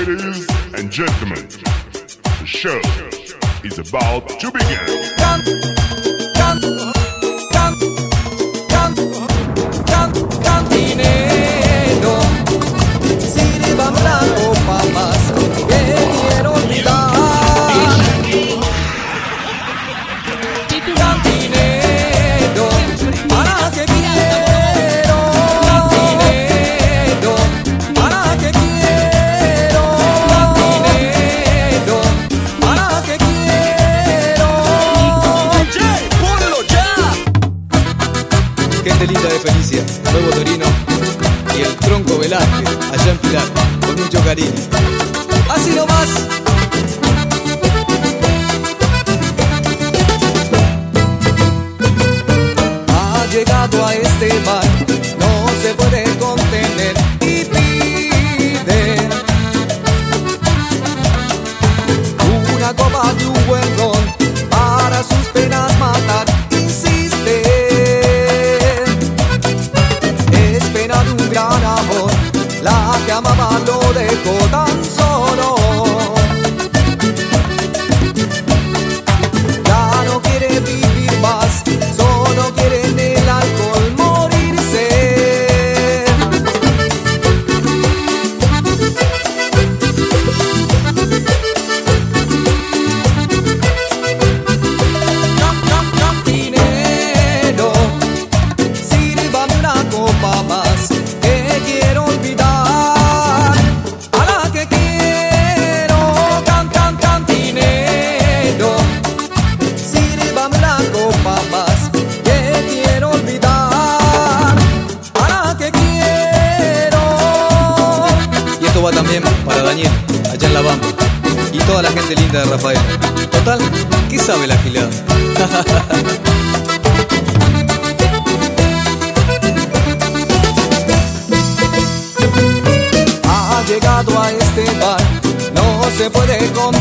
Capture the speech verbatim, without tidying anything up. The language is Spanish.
Ladies and gentlemen, the show is about to begin. Can, can, can, can, can, cantinero, sírvame una copa más, que quiero olvidar. Cantinero, ¿para qué quiero? Cantinero, ¿para qué quiero? Cantinero, ¿para qué quiero? ¡Che, ponlo ya! Gente linda de Felicia, Nuevo Torino y el Tronco Velázquez, allá en Pilar, con mucho cariño. Así nomás. Ha llegado a este bar, no se puede contener y pide una copa de un buen ron para sus penas matar. Insiste, es pena de un gran amor, la que amaba lo dejó tan solo. Ya no quiere vivir más, solo quiere en el alcohol morirse. Can, can, cantinero, sírvame una copa más, que quiero olvidar a la que quiero. Can, can, cantinero, sírvame una copa más, que quiero olvidar a la que quiero. Y esto va también para Daniel, allá en La Bamba, y toda la gente linda de Rafael. Total, ¿qué sabe la gilada? Ha llegado a este bar, no se puede comer